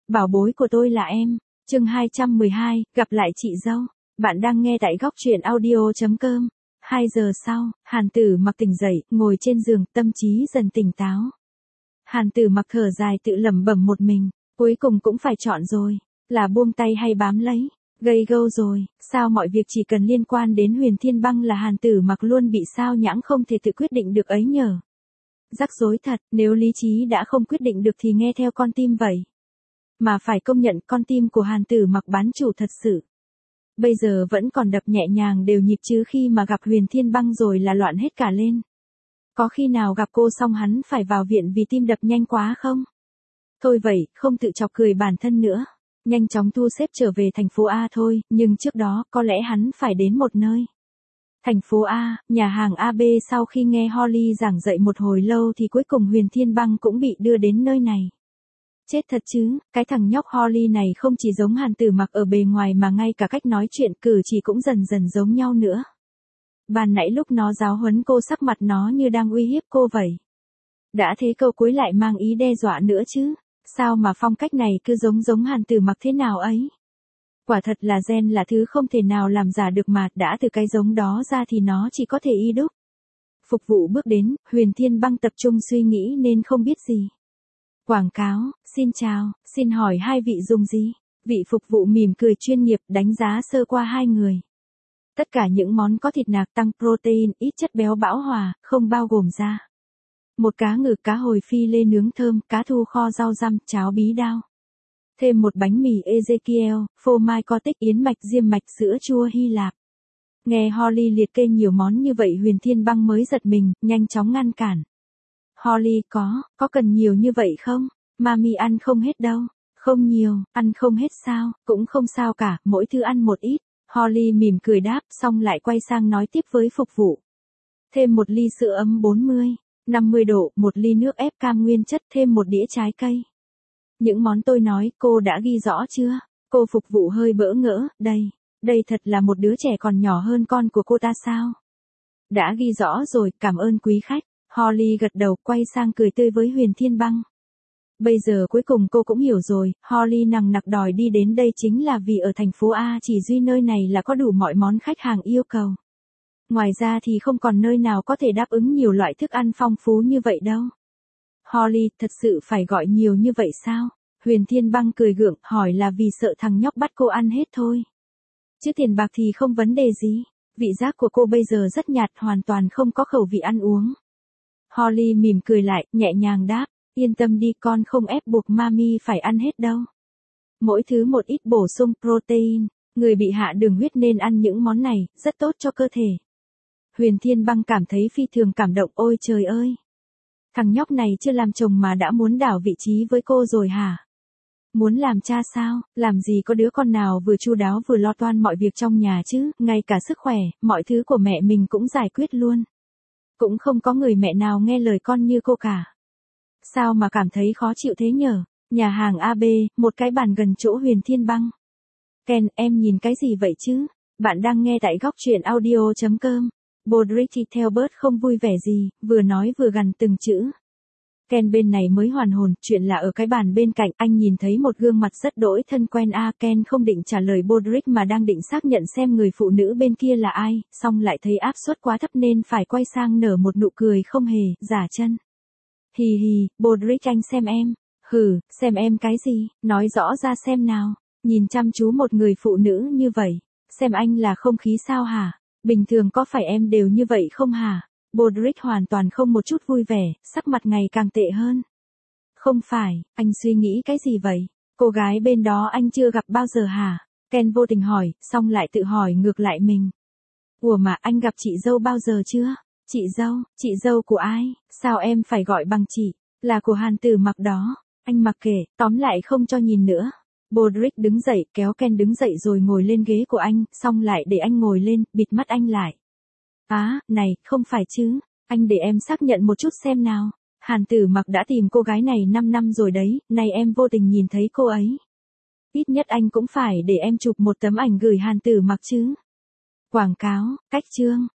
Bảo bối của tôi là em. Chương 212, gặp lại chị dâu. Bạn đang nghe tại góc truyện audio.com. 2 giờ sau, Hàn Tử Mặc tỉnh dậy, ngồi trên giường, tâm trí dần tỉnh táo. Hàn Tử Mặc thở dài tự lẩm bẩm một mình, cuối cùng cũng phải chọn rồi, là buông tay hay bám lấy. Gây gâu rồi, sao mọi việc chỉ cần liên quan đến Huyền Thiên Băng là Hàn Tử Mặc luôn bị sao nhãng không thể tự quyết định được ấy nhờ. Rắc rối thật, nếu lý trí đã không quyết định được thì nghe theo con tim vậy. Mà phải công nhận con tim của Hàn Tử Mặc bán chủ thật sự. Bây giờ vẫn còn đập nhẹ nhàng đều nhịp chứ khi mà gặp Huyền Thiên Băng rồi là loạn hết cả lên. Có khi nào gặp cô xong hắn phải vào viện vì tim đập nhanh quá không? Thôi vậy, không tự chọc cười bản thân nữa. Nhanh chóng thu xếp trở về thành phố A thôi, nhưng trước đó có lẽ hắn phải đến một nơi. Thành phố A, nhà hàng AB sau khi nghe Holly giảng dạy một hồi lâu thì cuối cùng Huyền Thiên Băng cũng bị đưa đến nơi này. Chết thật chứ, cái thằng nhóc Holly này không chỉ giống Hàn Tử Mặc ở bề ngoài mà ngay cả cách nói chuyện cử chỉ cũng dần dần giống nhau nữa. Ban nãy lúc nó giáo huấn cô sắc mặt nó như đang uy hiếp cô vậy. Đã thế câu cuối lại mang ý đe dọa nữa chứ, sao mà phong cách này cứ giống Hàn Tử Mặc thế nào ấy. Quả thật là gen là thứ không thể nào làm giả được mà đã từ cái giống đó ra thì nó chỉ có thể y đúc. Phục vụ bước đến, Huyền Thiên Băng tập trung suy nghĩ nên không biết gì. Quảng cáo, xin chào, xin hỏi hai vị dùng gì? Vị phục vụ mỉm cười chuyên nghiệp đánh giá sơ qua hai người. Tất cả những món có thịt nạc tăng protein, ít chất béo bão hòa, không bao gồm da. Một cá ngừ cá hồi phi lê nướng thơm, cá thu kho rau răm, cháo bí đao. Thêm một bánh mì Ezekiel, phô mai Cotic yến mạch diêm mạch sữa chua Hy Lạp. Nghe Holly liệt kê nhiều món như vậy Huyền Thiên Băng mới giật mình, nhanh chóng ngăn cản. Holly có cần nhiều như vậy không? Mami ăn không hết đâu. Không nhiều, ăn không hết sao, cũng không sao cả, mỗi thứ ăn một ít. Holly mỉm cười đáp, xong lại quay sang nói tiếp với phục vụ. Thêm một ly sữa ấm 50 độ, một ly nước ép cam nguyên chất, thêm một đĩa trái cây. Những món tôi nói, cô đã ghi rõ chưa? Cô phục vụ hơi bỡ ngỡ, đây thật là một đứa trẻ còn nhỏ hơn con của cô ta sao? Đã ghi rõ rồi, cảm ơn quý khách. Holly gật đầu, quay sang cười tươi với Huyền Thiên Băng. Bây giờ cuối cùng cô cũng hiểu rồi, Holly nằng nặc đòi đi đến đây chính là vì ở thành phố A chỉ duy nơi này là có đủ mọi món khách hàng yêu cầu. Ngoài ra thì không còn nơi nào có thể đáp ứng nhiều loại thức ăn phong phú như vậy đâu. Holly, thật sự phải gọi nhiều như vậy sao? Huyền Thiên Băng cười gượng, hỏi là vì sợ thằng nhóc bắt cô ăn hết thôi. Chứ tiền bạc thì không vấn đề gì. Vị giác của cô bây giờ rất nhạt, hoàn toàn không có khẩu vị ăn uống. Holly mỉm cười lại, nhẹ nhàng đáp, yên tâm đi, con không ép buộc mami phải ăn hết đâu. Mỗi thứ một ít bổ sung protein, người bị hạ đường huyết nên ăn những món này, rất tốt cho cơ thể. Huyền Thiên Băng cảm thấy phi thường cảm động, ôi trời ơi. Thằng nhóc này chưa làm chồng mà đã muốn đảo vị trí với cô rồi hả? Muốn làm cha sao? Làm gì có đứa con nào vừa chu đáo vừa lo toan mọi việc trong nhà chứ, ngay cả sức khỏe, mọi thứ của mẹ mình cũng giải quyết luôn. Cũng không có người mẹ nào nghe lời con như cô cả. Sao mà cảm thấy khó chịu thế nhở? Nhà hàng AB, một cái bàn gần chỗ Huyền Thiên Băng. Ken, em nhìn cái gì vậy chứ? Bạn đang nghe tại góc truyện audio.com. Bodrick theo bớt không vui vẻ gì, vừa nói vừa gằn từng chữ. Ken bên này mới hoàn hồn, chuyện là ở cái bàn bên cạnh, anh nhìn thấy một gương mặt rất đỗi thân quen Ken không định trả lời Bodrick mà đang định xác nhận xem người phụ nữ bên kia là ai, xong lại thấy áp suất quá thấp nên phải quay sang nở một nụ cười không hề, giả chân. Hì hì, Bodrick anh xem em. Hừ, xem em cái gì, nói rõ ra xem nào. Nhìn chăm chú một người phụ nữ như vậy, xem anh là không khí sao hả? Bình thường có phải em đều như vậy không hả? Bodrick hoàn toàn không một chút vui vẻ, sắc mặt ngày càng tệ hơn. Không phải, anh suy nghĩ cái gì vậy? Cô gái bên đó anh chưa gặp bao giờ hả? Ken vô tình hỏi, xong lại tự hỏi ngược lại mình. Ủa mà anh gặp chị dâu bao giờ chưa? Chị dâu của ai? Sao em phải gọi bằng chị? Là của Hàn Tử Mặc đó. Anh mặc kệ, tóm lại không cho nhìn nữa. Bodrick đứng dậy, kéo Ken đứng dậy rồi ngồi lên ghế của anh, xong lại để anh ngồi lên, bịt mắt anh lại. Này, không phải chứ, anh để em xác nhận một chút xem nào. Hàn Tử Mặc đã tìm cô gái này 5 năm rồi đấy, nay em vô tình nhìn thấy cô ấy. Ít nhất anh cũng phải để em chụp một tấm ảnh gửi Hàn Tử Mặc chứ. Quảng cáo, cách chương,